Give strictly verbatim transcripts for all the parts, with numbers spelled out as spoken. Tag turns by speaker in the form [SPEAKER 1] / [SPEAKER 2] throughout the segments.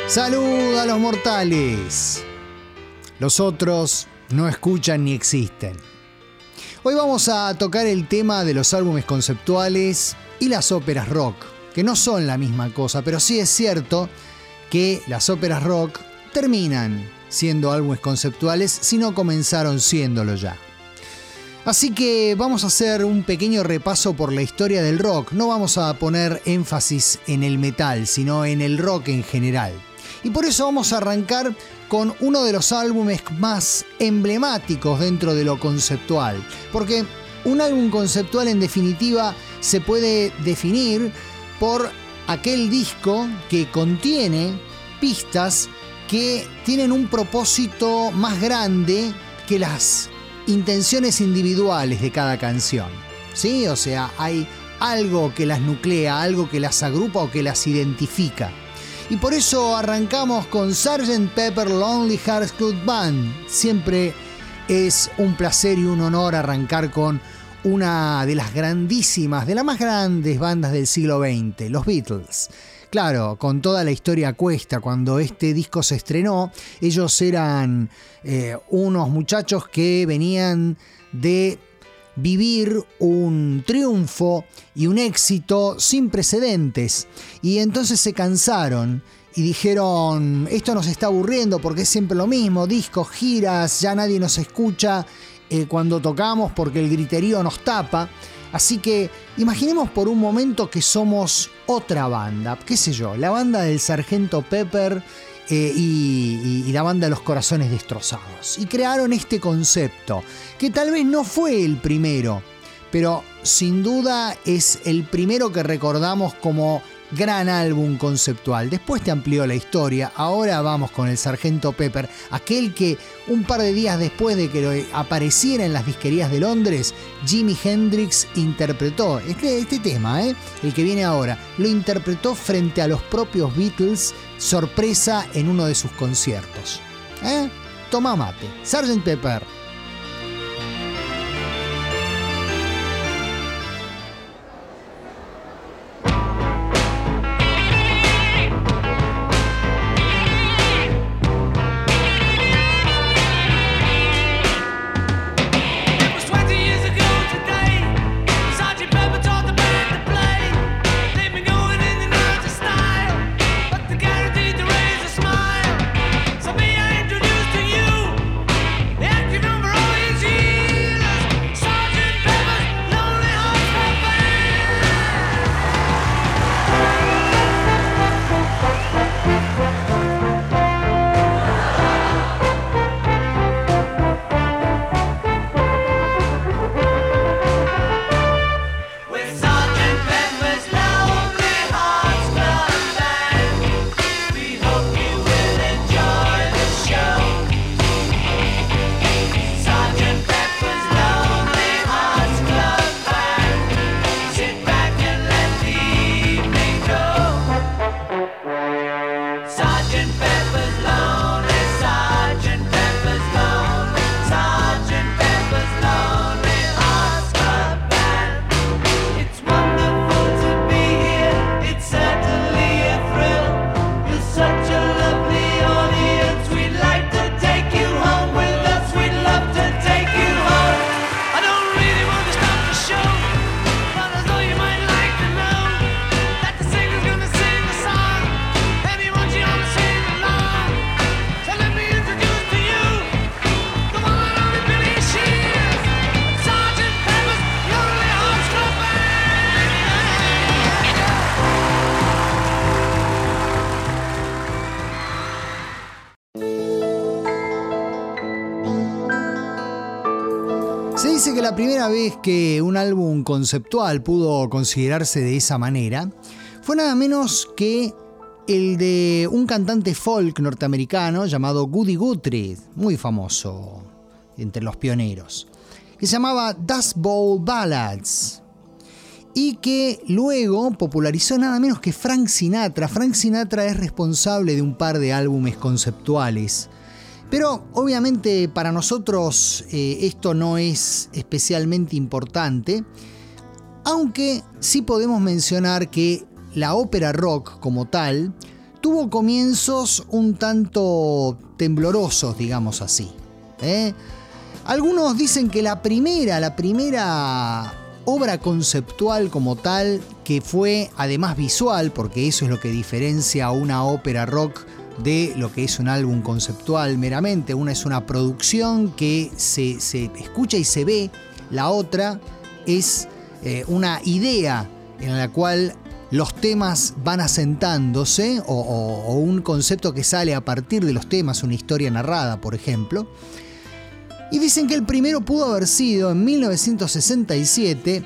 [SPEAKER 1] Salud a los mortales. Los otros no escuchan ni existen. Hoy vamos a tocar el tema de los álbumes conceptuales y las óperas rock, que no son la misma cosa, pero sí es cierto que las óperas rock terminan siendo álbumes conceptuales si no comenzaron siéndolo ya. Así que vamos a hacer un pequeño repaso por la historia del rock. No vamos a poner énfasis en el metal, sino en el rock en general. Y por eso vamos a arrancar con uno de los álbumes más emblemáticos dentro de lo conceptual. Porque un álbum conceptual, en definitiva, se puede definir por aquel disco que contiene pistas que tienen un propósito más grande que las intenciones individuales de cada canción, ¿sí? O sea, hay algo que las nuclea, algo que las agrupa o que las identifica. Y por eso arrancamos con sergeant Pepper Lonely Hearts Club Band. Siempre es un placer y un honor arrancar con una de las grandísimas, de las más grandes bandas del siglo veinte, los Beatles. Claro, con toda la historia a cuesta, cuando este disco se estrenó, ellos eran eh, unos muchachos que venían de vivir un triunfo y un éxito sin precedentes. Y entonces se cansaron y dijeron, esto nos está aburriendo porque es siempre lo mismo, discos, giras, ya nadie nos escucha eh, cuando tocamos porque el griterío nos tapa. Así que imaginemos por un momento que somos otra banda, qué sé yo, la banda del Sargento Pepper eh, y, y, y la banda de los Corazones Destrozados. Y crearon este concepto, que tal vez no fue el primero, pero sin duda es el primero que recordamos como gran álbum conceptual. Después te amplió la historia. Ahora vamos con el Sargento Pepper, aquel que un par de días después de que apareciera en las disquerías de Londres, Jimi Hendrix interpretó este, este tema, ¿eh? el que viene ahora, lo interpretó frente a los propios Beatles, sorpresa en uno de sus conciertos. ¿Eh? Toma mate, sergeant Pepper. La primera vez que un álbum conceptual pudo considerarse de esa manera fue nada menos que el de un cantante folk norteamericano llamado Woody Guthrie, muy famoso entre los pioneros, que se llamaba Dust Bowl Ballads y que luego popularizó nada menos que Frank Sinatra. Frank Sinatra es responsable de un par de álbumes conceptuales. Pero obviamente para nosotros eh, esto no es especialmente importante, aunque sí podemos mencionar que la ópera rock como tal tuvo comienzos un tanto temblorosos, digamos así. ¿eh? Algunos dicen que la primera, la primera obra conceptual como tal, que fue además visual, porque eso es lo que diferencia a una ópera rock de lo que es un álbum conceptual meramente. Una es una producción que se, se escucha y se ve, la otra es eh, una idea en la cual los temas van asentándose, o, o, o un concepto que sale a partir de los temas, una historia narrada, por ejemplo. Y dicen que el primero pudo haber sido, en mil novecientos sesenta y siete,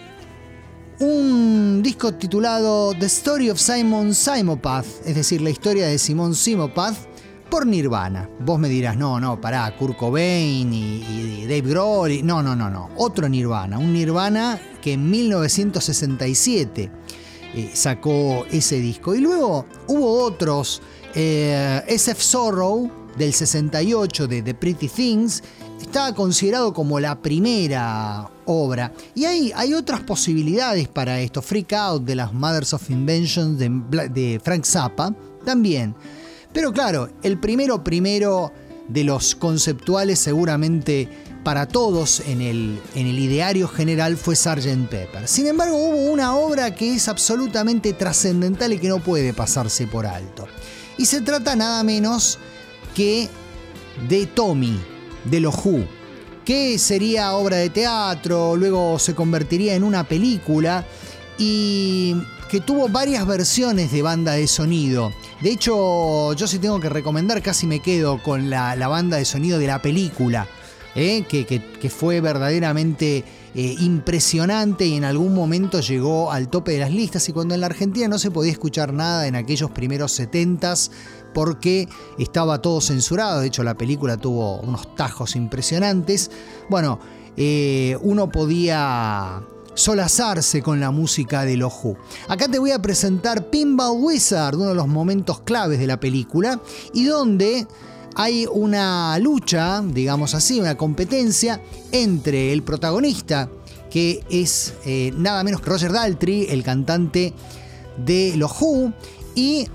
[SPEAKER 1] un disco titulado The Story of Simon Simopath, es decir, la historia de Simon Simopath, por Nirvana. Vos me dirás, no, no, pará, Kurt Cobain y, y Dave Grohl, y, no, no, no, no, otro Nirvana, un Nirvana que en mil novecientos sesenta y siete eh, sacó ese disco. Y luego hubo otros, eh, S F Sorrow del sesenta y ocho de The Pretty Things, está considerado como la primera obra. Y hay, hay otras posibilidades para esto. Freak Out de las Mothers of Invention de, de Frank Zappa también. Pero claro, el primero primero de los conceptuales seguramente para todos en el, en el ideario general fue sergeant Pepper. Sin embargo, hubo una obra que es absolutamente trascendental y que no puede pasarse por alto. Y se trata nada menos que de Tommy, de los Who, que sería obra de teatro, luego se convertiría en una película y que tuvo varias versiones de banda de sonido. De hecho, yo sí tengo que recomendar, casi me quedo con la, la banda de sonido de la película, ¿eh? que, que, que fue verdaderamente eh, impresionante y en algún momento llegó al tope de las listas, y cuando en la Argentina no se podía escuchar nada en aquellos primeros setentas porque estaba todo censurado. De hecho, la película tuvo unos tajos impresionantes. Bueno, eh, uno podía solazarse con la música de los Who. Acá te voy a presentar Pinball Wizard, uno de los momentos claves de la película, y donde hay una lucha, digamos así, una competencia entre el protagonista, que es eh, nada menos que Roger Daltrey, el cantante de los Who, y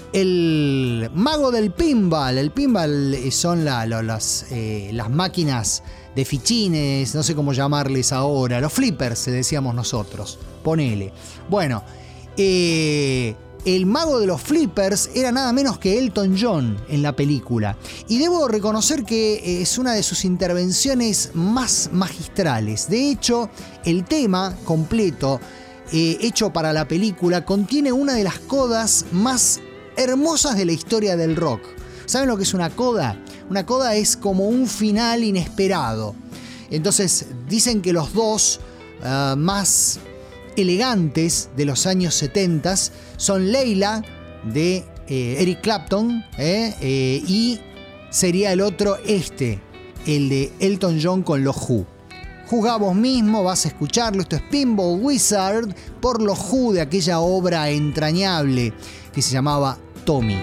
[SPEAKER 1] el mago del pinball. El pinball son la, la, las, eh, las máquinas de fichines, no sé cómo llamarles ahora, los flippers, decíamos nosotros, ponele. Bueno, eh, el mago de los flippers era nada menos que Elton John en la película. Y debo reconocer que es una de sus intervenciones más magistrales. De hecho, el tema completo, eh, hecho para la película, contiene una de las codas más hermosas de la historia del rock. ¿Saben lo que es una coda? Una coda es como un final inesperado. Entonces dicen que los dos uh, más elegantes de los años setenta son Leila de eh, Eric Clapton eh, eh, y sería el otro este, el de Elton John con los Who. Juzgá vos mismo, vas a escucharlo. Esto es Pinball Wizard por los Who, de aquella obra entrañable que se llamaba Tommy.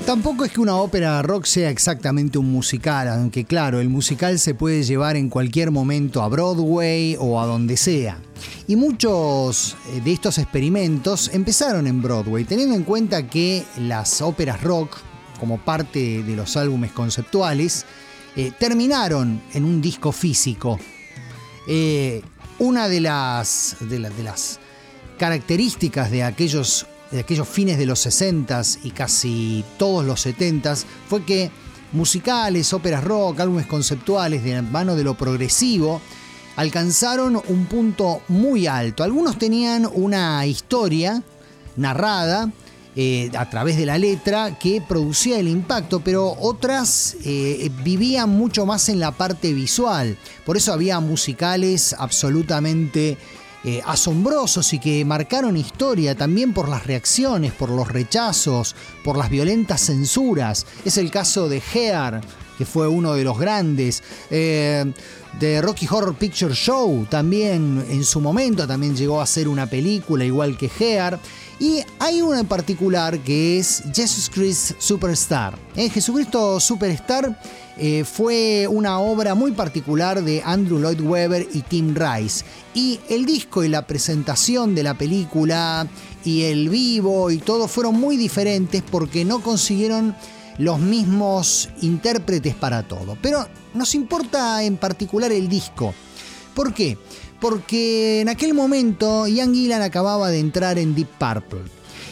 [SPEAKER 1] Tampoco es que una ópera rock sea exactamente un musical, aunque claro, el musical se puede llevar en cualquier momento a Broadway o a donde sea. Y muchos de estos experimentos empezaron en Broadway, teniendo en cuenta que las óperas rock, como parte de los álbumes conceptuales, eh, terminaron en un disco físico. Eh, una de las, de, la, de las características de aquellos, de aquellos fines de los sesentas y casi todos los setentas fue que musicales, óperas rock, álbumes conceptuales de la mano de lo progresivo alcanzaron un punto muy alto. Algunos tenían una historia narrada eh, a través de la letra que producía el impacto, pero otras eh, vivían mucho más en la parte visual. Por eso había musicales absolutamente eh, asombrosos y que marcaron historia también por las reacciones, por los rechazos, por las violentas censuras. Es el caso de Hair, que fue uno de los grandes, eh, de Rocky Horror Picture Show, también en su momento también llegó a ser una película igual que Hair. Y hay una en particular que es Jesus Christ Superstar. ¿Eh? Jesucristo Superstar eh, fue una obra muy particular de Andrew Lloyd Webber y Tim Rice. Y el disco y la presentación de la película y el vivo y todo fueron muy diferentes porque no consiguieron los mismos intérpretes para todo. Pero nos importa en particular el disco. ¿Por qué? Porque en aquel momento Ian Gillan acababa de entrar en Deep Purple.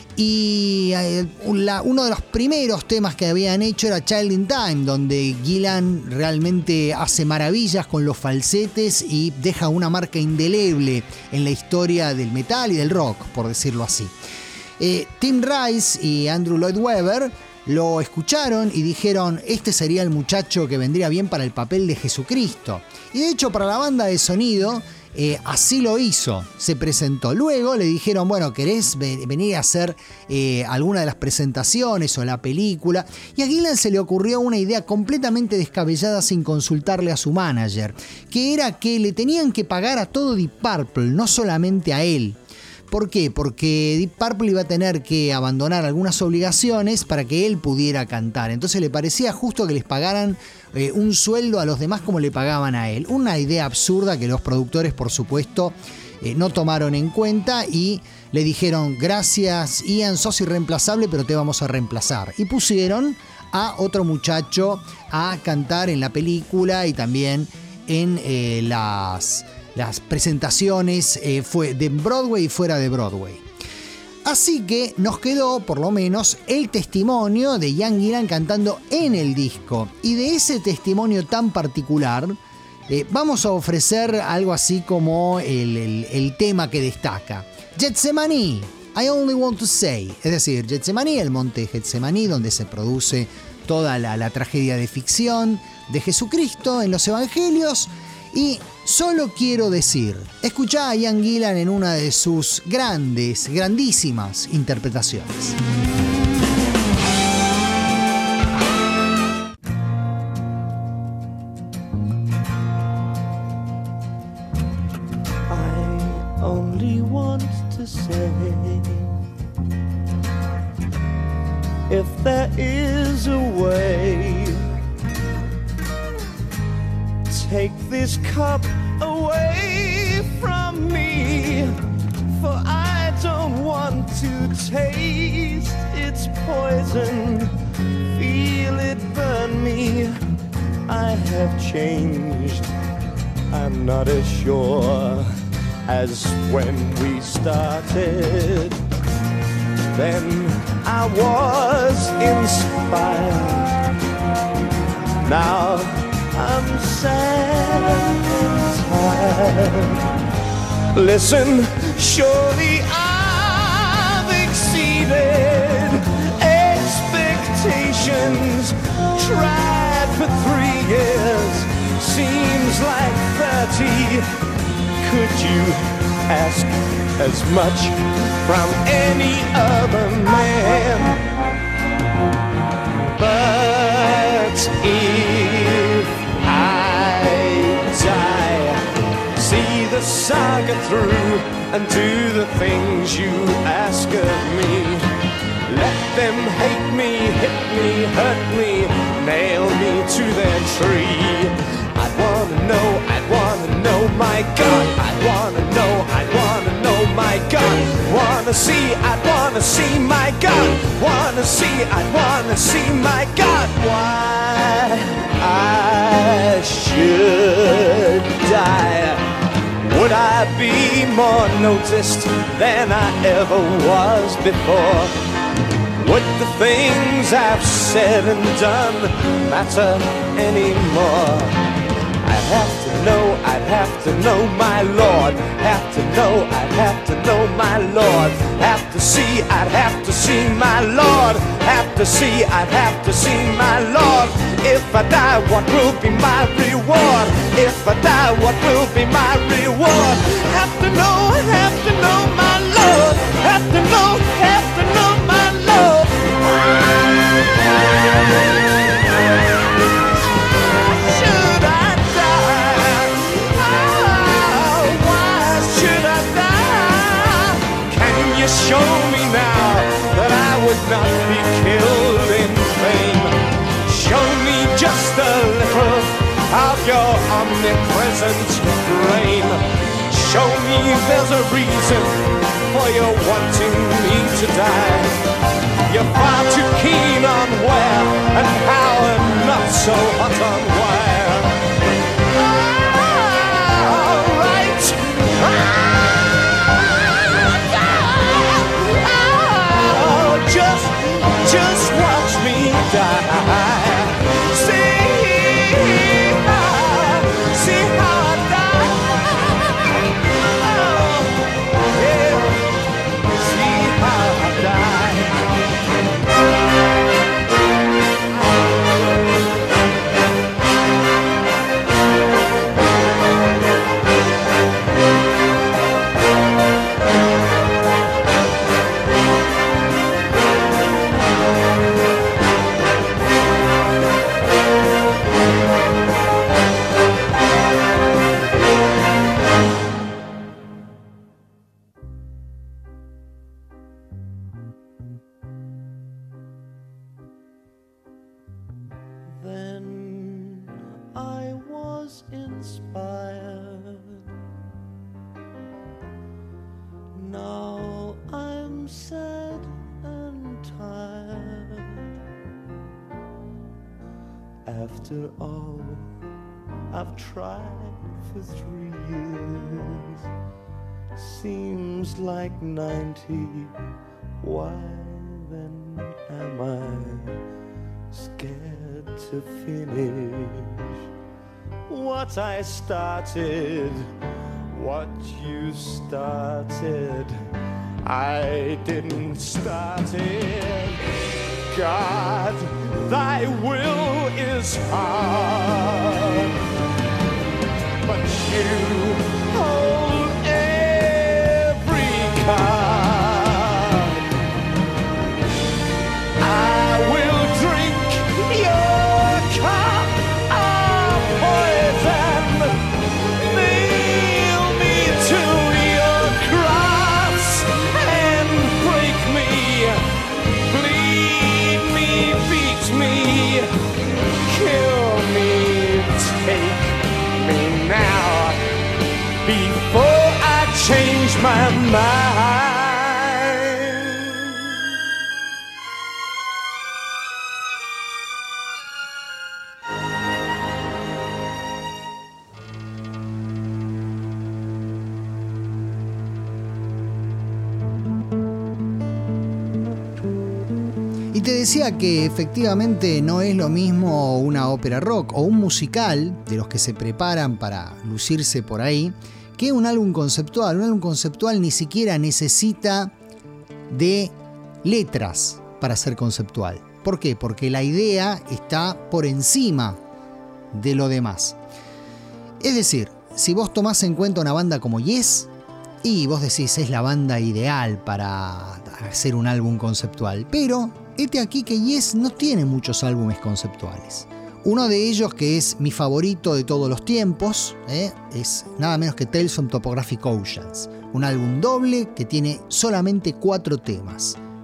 [SPEAKER 1] Y la, uno de los primeros temas que habían hecho era Child in Time, donde Gillan realmente hace maravillas con los falsetes y deja una marca indeleble en la historia del metal y del rock, por decirlo así. Eh, Tim Rice y Andrew Lloyd Webber lo escucharon y dijeron, este sería el muchacho que vendría bien para el papel de Jesucristo. Y de hecho para la banda de sonido eh, así lo hizo, se presentó. Luego le dijeron, bueno, ¿querés venir a hacer eh, alguna de las presentaciones o la película? Y a Gillan se le ocurrió una idea completamente descabellada sin consultarle a su manager, que era que le tenían que pagar a todo Deep Purple, no solamente a él. ¿Por qué? Porque Deep Purple iba a tener que abandonar algunas obligaciones para que él pudiera cantar. Entonces le parecía justo que les pagaran eh, un sueldo a los demás como le pagaban a él. Una idea absurda que los productores, por supuesto, eh, no tomaron en cuenta y le dijeron, gracias Ian, sos irreemplazable, pero te vamos a reemplazar. Y pusieron a otro muchacho a cantar en la película y también en eh, las... las presentaciones eh, fue de Broadway y fuera de Broadway. Así que nos quedó por lo menos el testimonio de Ian Gillan cantando en el disco. Y de ese testimonio tan particular eh, vamos a ofrecer algo así como el, el, el tema que destaca. Getsemaní, I Only Want to Say. Es decir, Getsemaní, el monte Getsemaní, donde se produce toda la, la tragedia de ficción de Jesucristo en los evangelios. Y solo quiero decir, escuchá a Ian Gillan en una de sus grandes, grandísimas interpretaciones.
[SPEAKER 2] I only want to say, if there is a way, take this cup away from me, for I don't want to taste its poison, feel it burn me. I have changed, I'm not as sure as when we started. Then I was inspired, now I'm sad and tired. Listen, surely I've exceeded expectations. Tried for three years, seems like thirty. Could you ask as much from any other man? But if see the saga through and do the things you ask of me, Let them hate me, hit me, hurt me, nail me to their tree. I'd wanna know, I'd wanna know, my God. I'd wanna know, I'd wanna know, my God. Wanna see, I'd wanna see, my God. Wanna see, I'd wanna see, my God. Why I should die? Would I be more noticed than I ever was before? Would the things I've said and done matter anymore? I'd have to know, I'd have to know, my Lord. Have to know, I'd have to know, my Lord. Have to see, I'd have to see, my Lord. Have to see, I'd have to see, my Lord. If I die, what will be my reward? If I die, what will be my reward? Have to know, have to know, my Lord. Have to know, have to know, my Lord. Should I die? Oh, why should I die? Can you show me now that I would not be killed in vain? Show me just a little of your omnipresent brain. Show me there's a reason for your wanting me to die. You're far too keen on where and how and not so hot on where. All right. Oh, just, just watch me die. After all I've tried for three years, seems like ninety. Why then am I scared to finish what I started? What you started, I didn't start it. God, thy will is hard, but you hold every card. I will drink your cup of poison, nail me to your cross and break me, bleed me, beat me, kill me, take me now, before I change my mind.
[SPEAKER 1] Y te decía que efectivamente no es lo mismo una ópera rock o un musical de los que se preparan para lucirse por ahí que un álbum conceptual. Un álbum conceptual ni siquiera necesita de letras para ser conceptual. ¿Por qué? Porque la idea está por encima de lo demás. Es decir, si vos tomás en cuenta una banda como Yes, y vos decís es la banda ideal para hacer un álbum conceptual, pero este aquí que Yes no tiene muchos álbumes conceptuales. Uno de ellos, que es mi favorito de todos los tiempos, ¿eh? es nada menos que Tales from Topographic Oceans, un álbum doble que tiene solamente cuatro temas.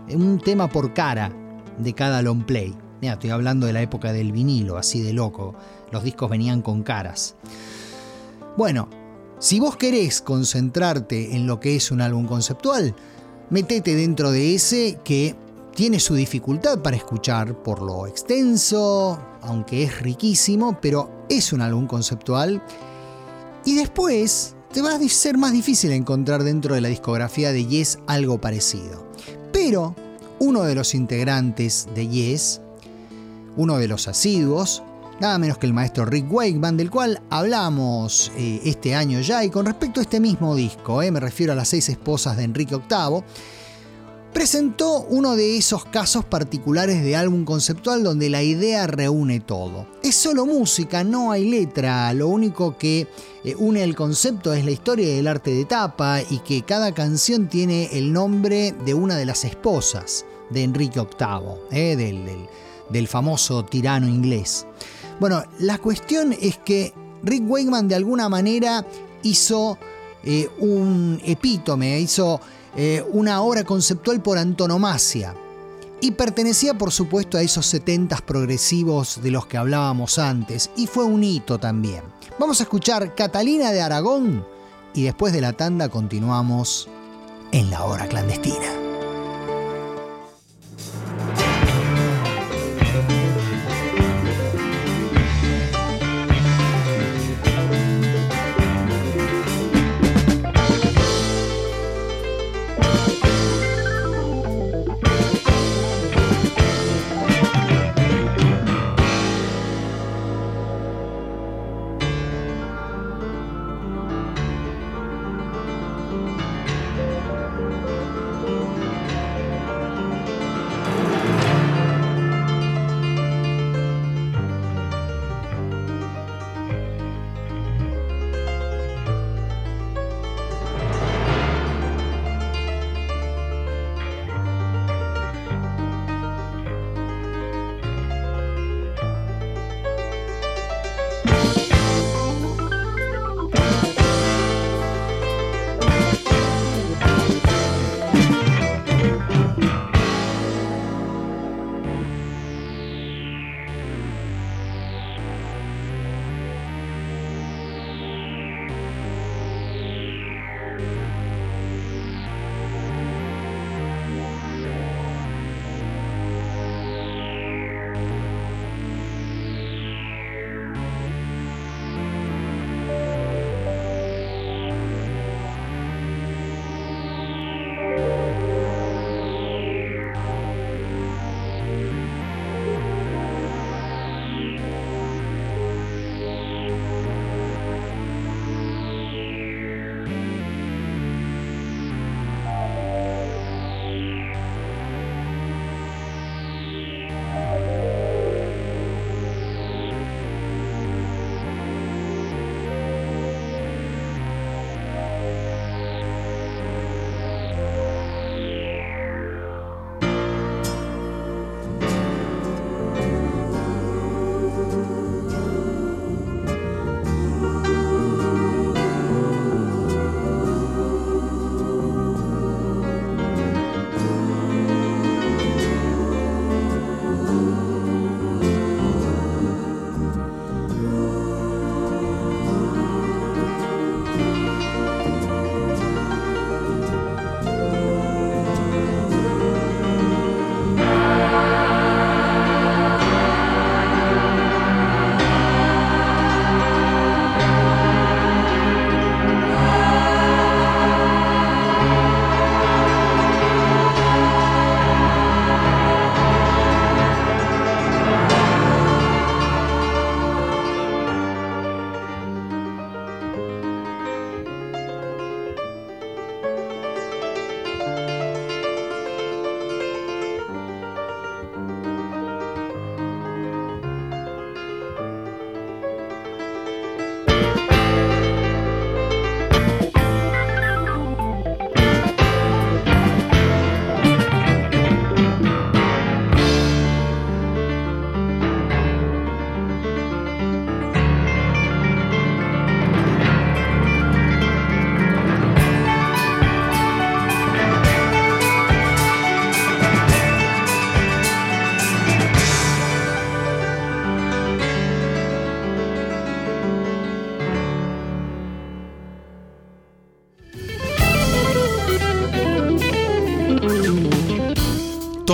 [SPEAKER 1] un tema por cara de cada long play. Mira, estoy hablando de la época del vinilo, así de loco. Los discos venían con caras. Bueno, si vos querés concentrarte en lo que es un álbum conceptual, metete dentro de ese que tiene su dificultad para escuchar por lo extenso, aunque es riquísimo, pero es un álbum conceptual. Y después te va a ser más difícil encontrar dentro de la discografía de Yes algo parecido. Pero uno de los integrantes de Yes, uno de los asiduos, nada menos que el maestro Rick Wakeman, del cual hablamos eh, este año ya, y con respecto a este mismo disco, eh, me refiero a Las seis esposas de Enrique octavo, presentó uno de esos casos particulares de álbum conceptual donde la idea reúne todo. Es solo música, no hay letra, lo único que eh, une el concepto es la historia del arte de tapa y que cada canción tiene el nombre de una de las esposas de Enrique octavo, eh, del, del, del famoso tirano inglés. Bueno, la cuestión es que Rick Wakeman de alguna manera hizo eh, un epítome, hizo eh, una obra conceptual por antonomasia y pertenecía por supuesto a esos setentas progresivos de los que hablábamos antes y fue un hito también. Vamos a escuchar Catalina de Aragón y después de la tanda continuamos en La Hora Clandestina.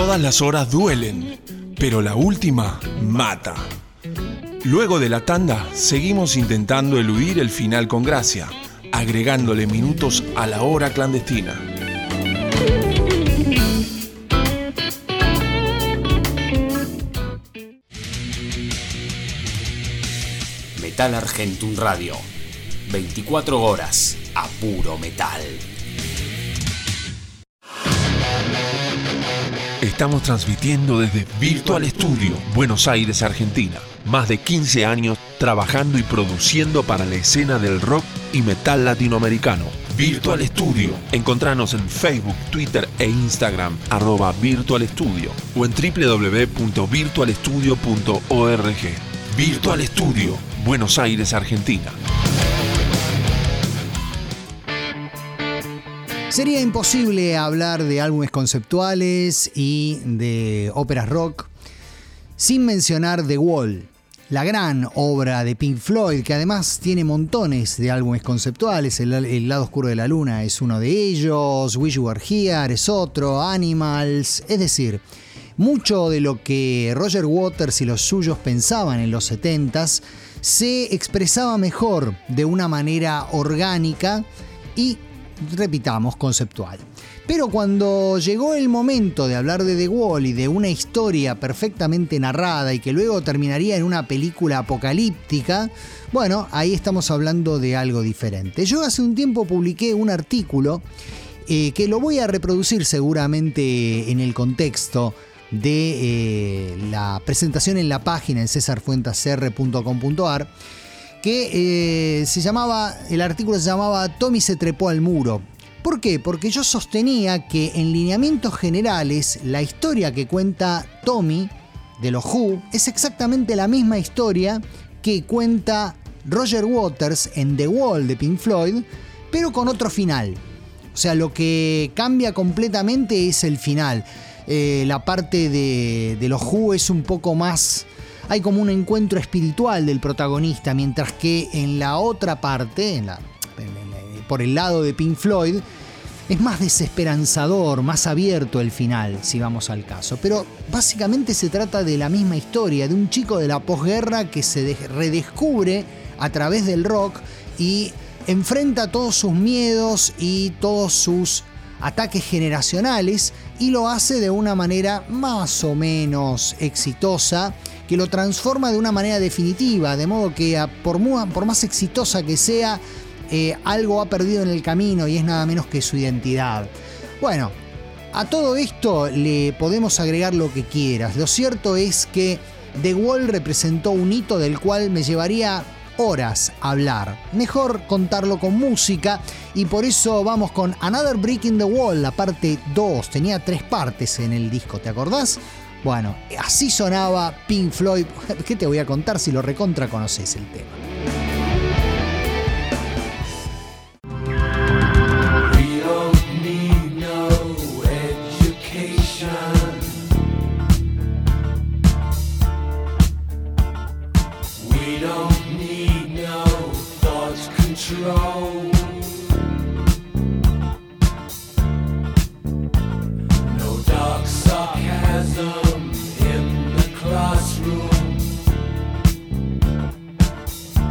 [SPEAKER 3] Todas las horas duelen, pero la última mata. Luego de la tanda, seguimos intentando eludir el final con gracia, agregándole minutos a la hora clandestina.
[SPEAKER 4] Metal Argentum Radio. veinticuatro horas a puro metal.
[SPEAKER 3] Estamos transmitiendo desde Virtual Studio, Buenos Aires, Argentina. Más de quince años trabajando y produciendo para la escena del rock y metal latinoamericano. Virtual Studio. Encontranos en Facebook, Twitter e Instagram, arroba Virtual Studio, o en doble u doble u doble u punto virtual studio punto org. Virtual Studio, Buenos Aires, Argentina.
[SPEAKER 1] Sería imposible hablar de álbumes conceptuales y de óperas rock sin mencionar The Wall, la gran obra de Pink Floyd, que además tiene montones de álbumes conceptuales. El, el lado oscuro de la luna es uno de ellos, Wish You Were Here es otro, Animals. Es decir, mucho de lo que Roger Waters y los suyos pensaban en los setentas se expresaba mejor de una manera orgánica y, repitamos, conceptual. Pero cuando llegó el momento de hablar de The Wall y de una historia perfectamente narrada y que luego terminaría en una película apocalíptica, bueno, ahí estamos hablando de algo diferente. Yo hace un tiempo publiqué un artículo eh, que lo voy a reproducir seguramente en el contexto de eh, la presentación en la página en cesar fuentes r punto com punto a r, que eh, se llamaba, el artículo se llamaba Tommy se trepó al muro. ¿Por qué? Porque yo sostenía que en lineamientos generales la historia que cuenta Tommy de los Who es exactamente la misma historia que cuenta Roger Waters en The Wall de Pink Floyd, pero con otro final. O sea, lo que cambia completamente es el final. Eh, la parte de, de los Who es un poco más... Hay como un encuentro espiritual del protagonista, mientras que en la otra parte, en la, en, en, por el lado de Pink Floyd, es más desesperanzador, más abierto el final, si vamos al caso. Pero básicamente se trata de la misma historia, de un chico de la posguerra que se de- redescubre a través del rock y enfrenta todos sus miedos y todos sus ataques generacionales, y lo hace de una manera más o menos exitosa, que lo transforma de una manera definitiva, de modo que por, por más exitosa que sea, eh, algo ha perdido en el camino y es nada menos que su identidad. Bueno, a todo esto le podemos agregar lo que quieras. Lo cierto es que The Wall representó un hito del cual me llevaría horas hablar. Mejor contarlo con música, y por eso vamos con Another Brick in the Wall, la parte dos. Tenía tres partes en el disco, ¿te acordás? Bueno, así sonaba Pink Floyd. ¿Qué te voy a contar si lo recontra conoces el tema?
[SPEAKER 5] Classroom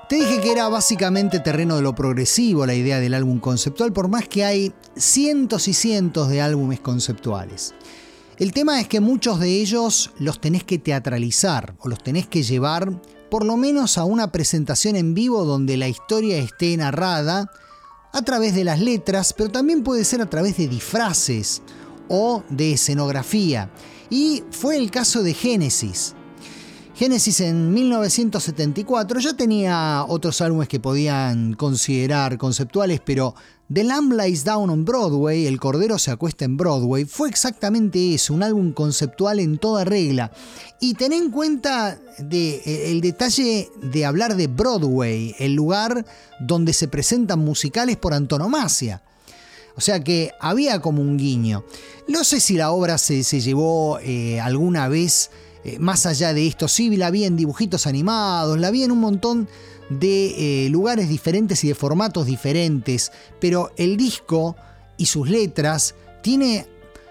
[SPEAKER 1] Te dije que era básicamente terreno de lo progresivo la idea del álbum conceptual, por más que hay cientos y cientos de álbumes conceptuales. El tema es que muchos de ellos los tenés que teatralizar o los tenés que llevar por lo menos a una presentación en vivo donde la historia esté narrada a través de las letras, pero también puede ser a través de disfraces o de escenografía. Y fue el caso de Genesis. Genesis en mil novecientos setenta y cuatro ya tenía otros álbumes que podían considerar conceptuales, pero The Lamb Lies Down on Broadway, El Cordero se acuesta en Broadway, fue exactamente eso, un álbum conceptual en toda regla. Y ten en cuenta de, el detalle de hablar de Broadway, el lugar donde se presentan musicales por antonomasia. O sea que había como un guiño. No sé si la obra se, se llevó eh, alguna vez eh, más allá de esto. Sí, la vi en dibujitos animados, la vi en un montón de eh, lugares diferentes y de formatos diferentes, pero el disco y sus letras tiene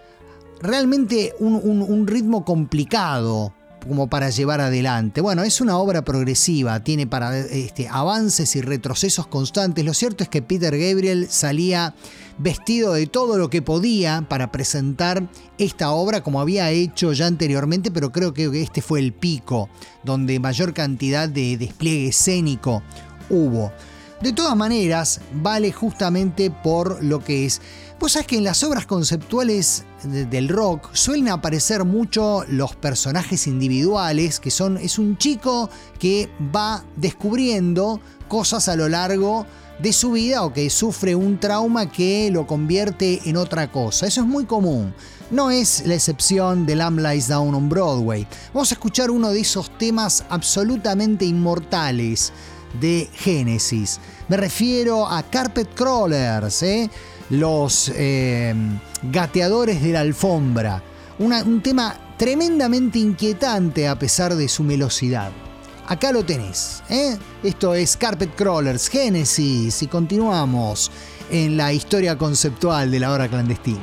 [SPEAKER 1] realmente un, un, un ritmo complicado como para llevar adelante. Bueno, es una obra progresiva, tiene para, este, avances y retrocesos constantes. Lo cierto es que Peter Gabriel salía vestido de todo lo que podía para presentar esta obra como había hecho ya anteriormente, pero creo que este fue el pico donde mayor cantidad de despliegue escénico hubo. De todas maneras, vale justamente por lo que es. Vos sabés que en las obras conceptuales de, del rock suelen aparecer mucho los personajes individuales, que son, es un chico que va descubriendo cosas a lo largo de su vida o que sufre un trauma que lo convierte en otra cosa. Eso es muy común. No es la excepción de Lamb Lies Down on Broadway. Vamos a escuchar uno de esos temas absolutamente inmortales de Genesis. Me refiero a Carpet Crawlers, ¿eh? los eh, gateadores de la alfombra. Una, un tema tremendamente inquietante a pesar de su melosidad. Acá lo tenés, ¿eh? Esto es Carpet Crawlers, Genesis, y continuamos en la historia conceptual de la hora clandestina.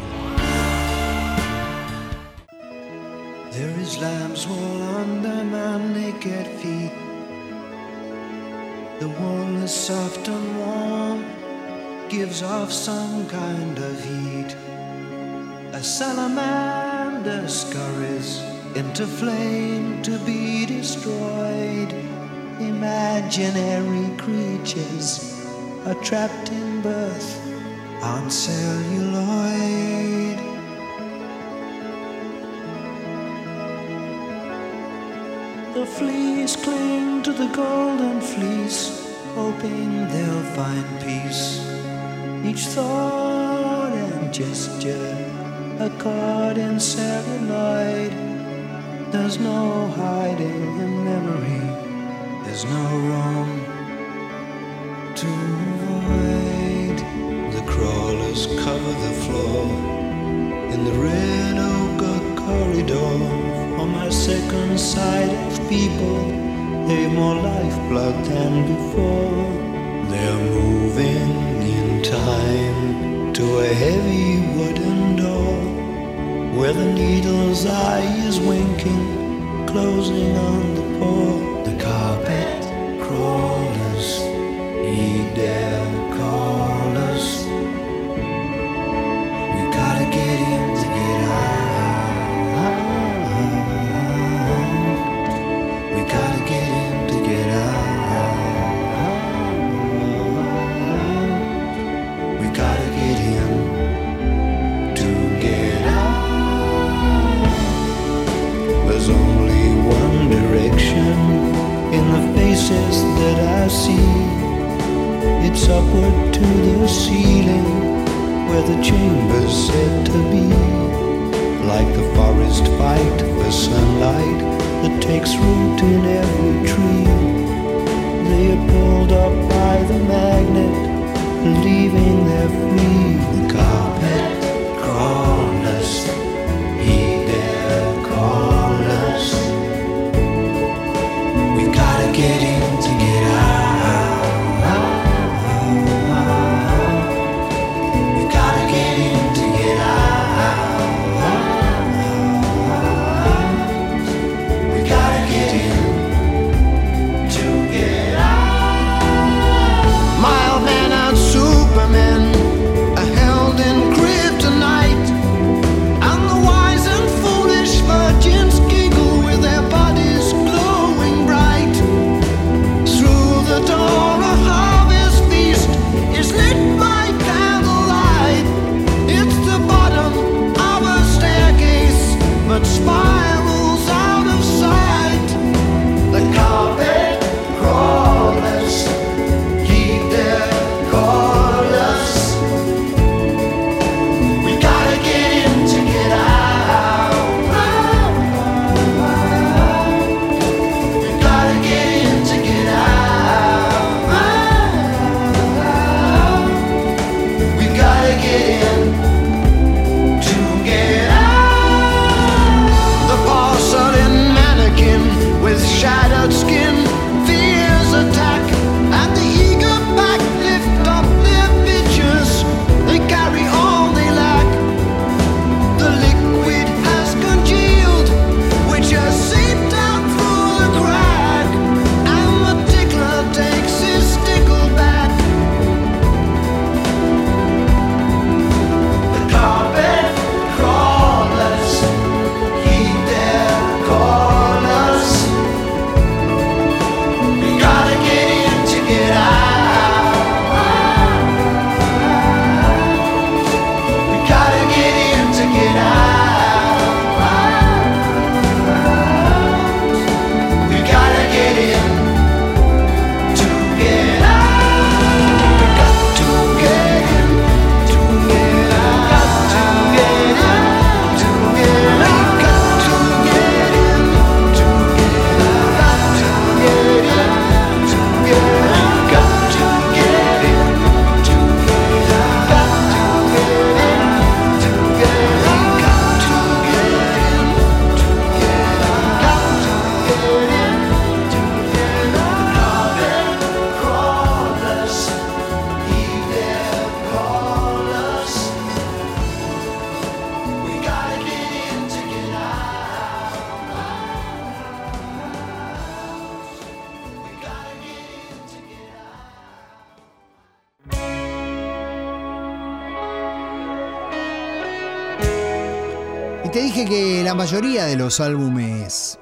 [SPEAKER 5] There is lamb's wool under my naked feet. The wool is soft and warm, gives off some kind of heat. A salamander scurries into flame to be destroyed. Imaginary creatures are trapped in birth on celluloid. The fleas cling to the golden fleece, hoping they'll find peace. Each thought and gesture a caught in celluloid. There's no hiding in memory, there's no room to avoid. The crawlers cover the floor in the red ochre corridor. On my second sight of people, they've more lifeblood than before. They're moving in time to a heavy wooden door, where the needle's eye is winking, closing on the poor. The carpet crawlers heed their callers. We gotta get him to get out. We gotta get him to get out. We gotta get him to get out. There's only one direction in the faces that I see. It's upward to the ceiling, where the chamber's said to be. Like the forest fight for sunlight that takes root in every tree. They are pulled up by the magnet, believing they're free. The carpet crawlers heed their callers. We gotta get him to get out. We gotta get him to get out. We gotta get him to get out.
[SPEAKER 1] te dije que la mayoría de los álbumes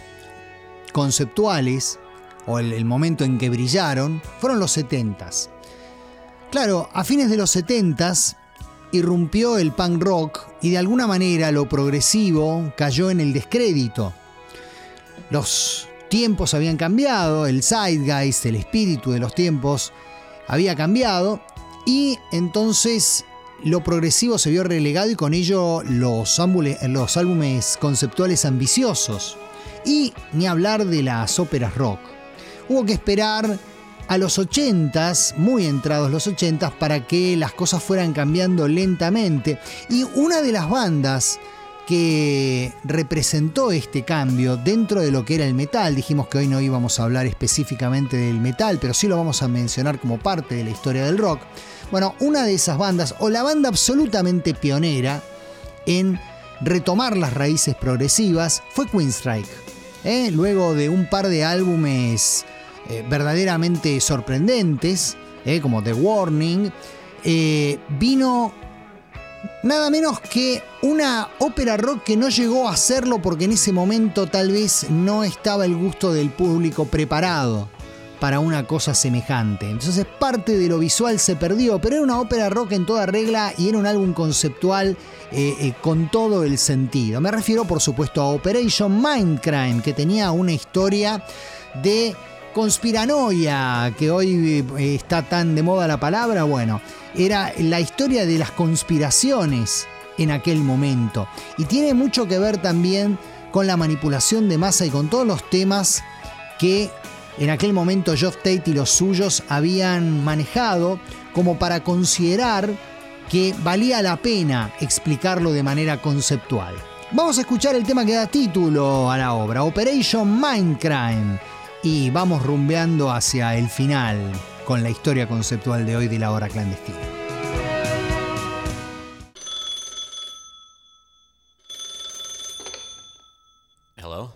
[SPEAKER 1] conceptuales, o el, el momento en que brillaron, fueron los setentas. Claro, a fines de los setentas irrumpió el punk rock y de alguna manera lo progresivo cayó en el descrédito. Los tiempos habían cambiado, el zeitgeist, el espíritu de los tiempos había cambiado y entonces lo progresivo se vio relegado y con ello los, ámbule, los álbumes conceptuales ambiciosos. Y ni hablar de las óperas rock. Hubo que esperar a los ochentas, muy entrados los ochentas, para que las cosas fueran cambiando lentamente. Y una de las bandas que representó este cambio dentro de lo que era el metal, dijimos que hoy no íbamos a hablar específicamente del metal, pero sí lo vamos a mencionar como parte de la historia del rock. Bueno, una de esas bandas, o la banda absolutamente pionera en retomar las raíces progresivas, fue Queensryche. ¿Eh? Luego de un par de álbumes eh, verdaderamente sorprendentes, eh, como The Warning, eh, vino nada menos que una ópera rock que no llegó a hacerlo porque en ese momento tal vez no estaba el gusto del público preparado para una cosa semejante. Entonces parte de lo visual se perdió, pero era una ópera rock en toda regla y era un álbum conceptual eh, eh, con todo el sentido. Me refiero por supuesto a Operation Mindcrime, que tenía una historia de conspiranoia, que hoy eh, está tan de moda la palabra. Bueno, era la historia de las conspiraciones en aquel momento y tiene mucho que ver también con la manipulación de masa y con todos los temas que en aquel momento Geoff Tate y los suyos habían manejado como para considerar que valía la pena explicarlo de manera conceptual. Vamos a escuchar el tema que da título a la obra, Operation Mindcrime, y vamos rumbeando hacia el final con la historia conceptual de hoy de la hora clandestina.
[SPEAKER 4] Hello?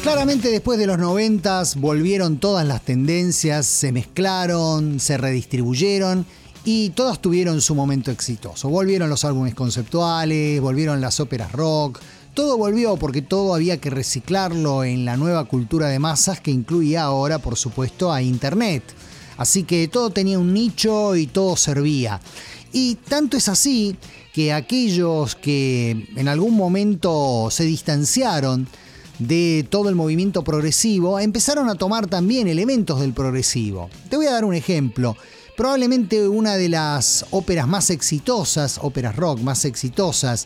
[SPEAKER 1] Claramente después de los noventas volvieron todas las tendencias, se mezclaron, se redistribuyeron y todas tuvieron su momento exitoso. Volvieron los álbumes conceptuales, volvieron las óperas rock, todo volvió porque todo había que reciclarlo en la nueva cultura de masas que incluía ahora, por supuesto, a Internet. Así que todo tenía un nicho y todo servía. Y tanto es así que aquellos que en algún momento se distanciaron de todo el movimiento progresivo empezaron a tomar también elementos del progresivo. Te voy a dar un ejemplo. Probablemente una de las óperas más exitosas, óperas rock más exitosas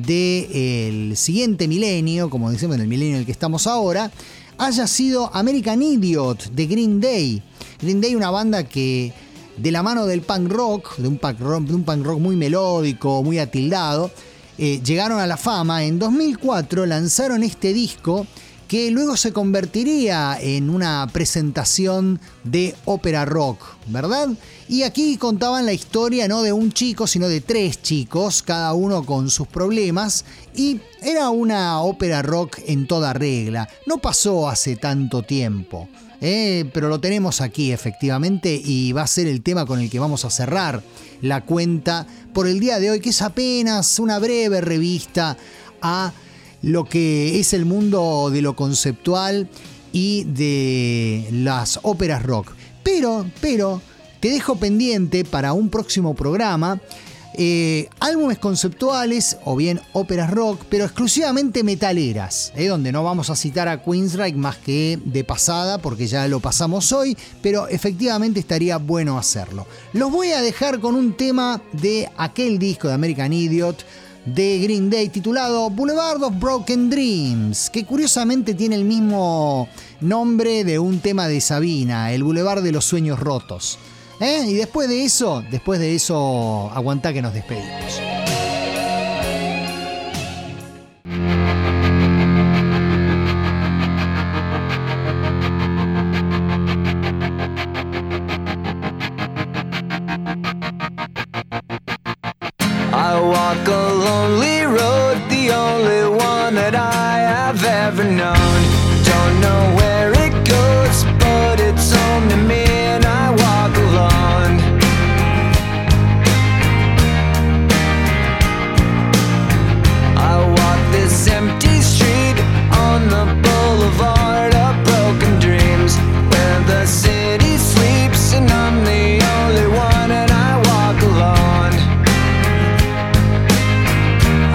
[SPEAKER 1] del siguiente milenio, como decimos, en el milenio en el que estamos ahora, haya sido American Idiot de Green Day. Green Day, una banda que de la mano del punk rock, de un punk rock, de un punk rock muy melódico, muy atildado, eh, llegaron a la fama. En dos mil cuatro lanzaron este disco que luego se convertiría en una presentación de ópera rock, ¿verdad? Y aquí contaban la historia no de un chico, sino de tres chicos, cada uno con sus problemas, y era una ópera rock en toda regla. No pasó hace tanto tiempo, ¿eh? Pero lo tenemos aquí efectivamente y va a ser el tema con el que vamos a cerrar la cuenta por el día de hoy, que es apenas una breve revista a lo que es el mundo de lo conceptual y de las óperas rock. Pero, pero, te dejo pendiente para un próximo programa eh, álbumes conceptuales o bien óperas rock, pero exclusivamente metaleras, eh, donde no vamos a citar a Queensryche más que de pasada, porque ya lo pasamos hoy, pero efectivamente estaría bueno hacerlo. Los voy a dejar con un tema de aquel disco de American Idiot, de Green Day, titulado Boulevard of Broken Dreams, que curiosamente tiene el mismo nombre de un tema de Sabina, el Boulevard de los Sueños Rotos. ¿Eh? Y después de eso, después de eso, aguantá que nos despedimos.
[SPEAKER 2] I walk a lonely road, the only one that I have ever known. Don't know where it goes, but it's home to me and I walk alone. I walk this empty street on the boulevard of broken dreams, where the city sleeps and I'm the only one and I walk alone.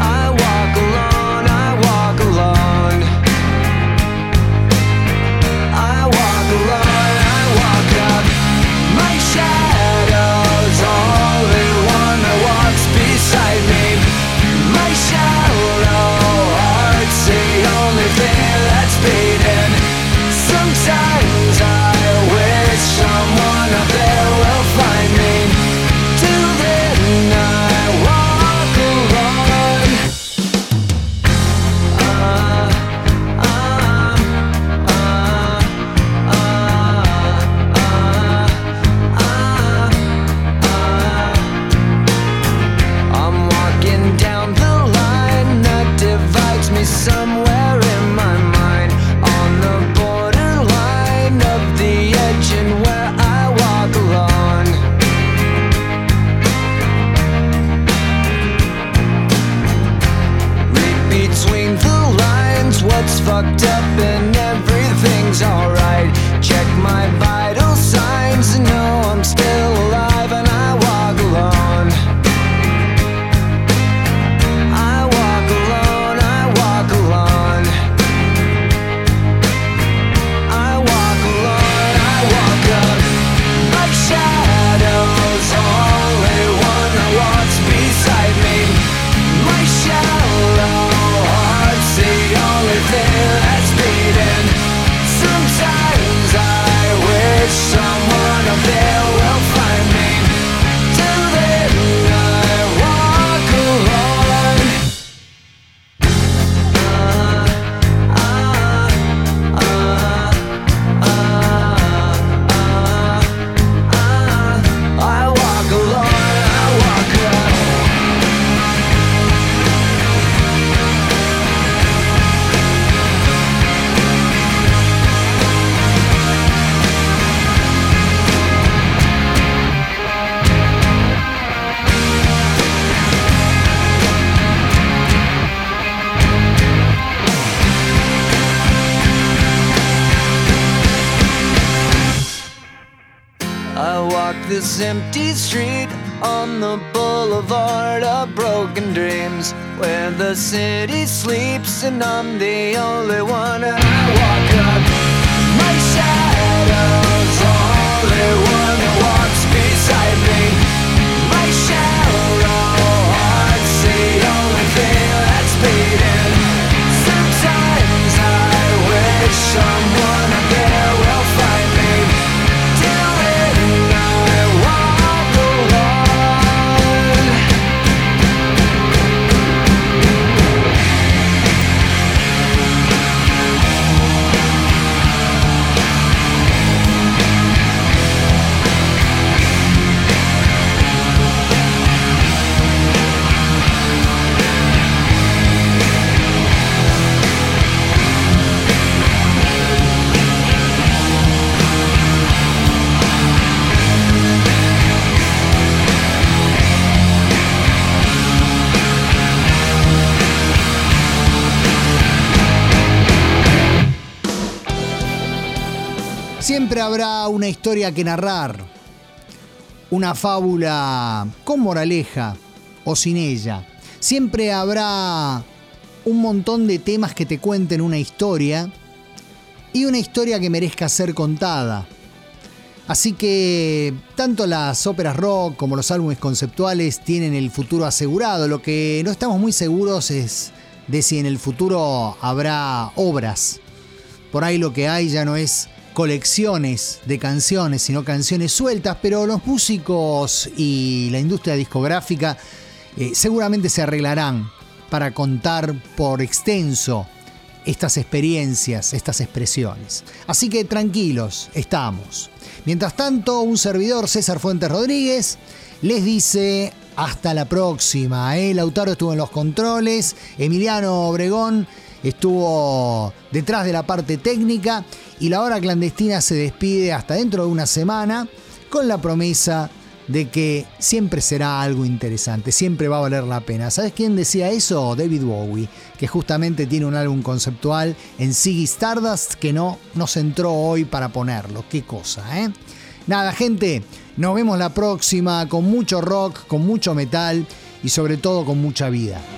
[SPEAKER 5] I walk this empty street on the boulevard of broken dreams, where the city sleeps and I'm the only one. And I walk up, my shadow's only one that walks beside me. My shallow heart's the only thing that's beating. Sometimes I wish someone up there will find me. Till then I walk alone.
[SPEAKER 1] Siempre habrá una historia que narrar, una fábula con moraleja o sin ella. Siempre habrá un montón de temas que te cuenten una historia y una historia que merezca ser contada. Así que tanto las óperas rock como los álbumes conceptuales tienen el futuro asegurado. Lo que no estamos muy seguros es de si en el futuro habrá obras. Por ahí lo que hay ya no es colecciones de canciones, sino canciones sueltas, pero los músicos y la industria discográfica eh, seguramente se arreglarán para contar por extenso estas experiencias, estas expresiones. Así que tranquilos, estamos. Mientras tanto, un servidor, César Fuentes Rodríguez, les dice hasta la próxima. ¿eh? Lautaro estuvo en los controles, Emiliano Obregón estuvo detrás de la parte técnica y La Hora Clandestina se despide hasta dentro de una semana con la promesa de que siempre será algo interesante, siempre va a valer la pena. ¿Sabes quién decía eso? David Bowie, que justamente tiene un álbum conceptual en Ziggy Stardust que no nos entró hoy para ponerlo. Qué cosa, ¿eh? Nada, gente, nos vemos la próxima con mucho rock, con mucho metal y sobre todo con mucha vida.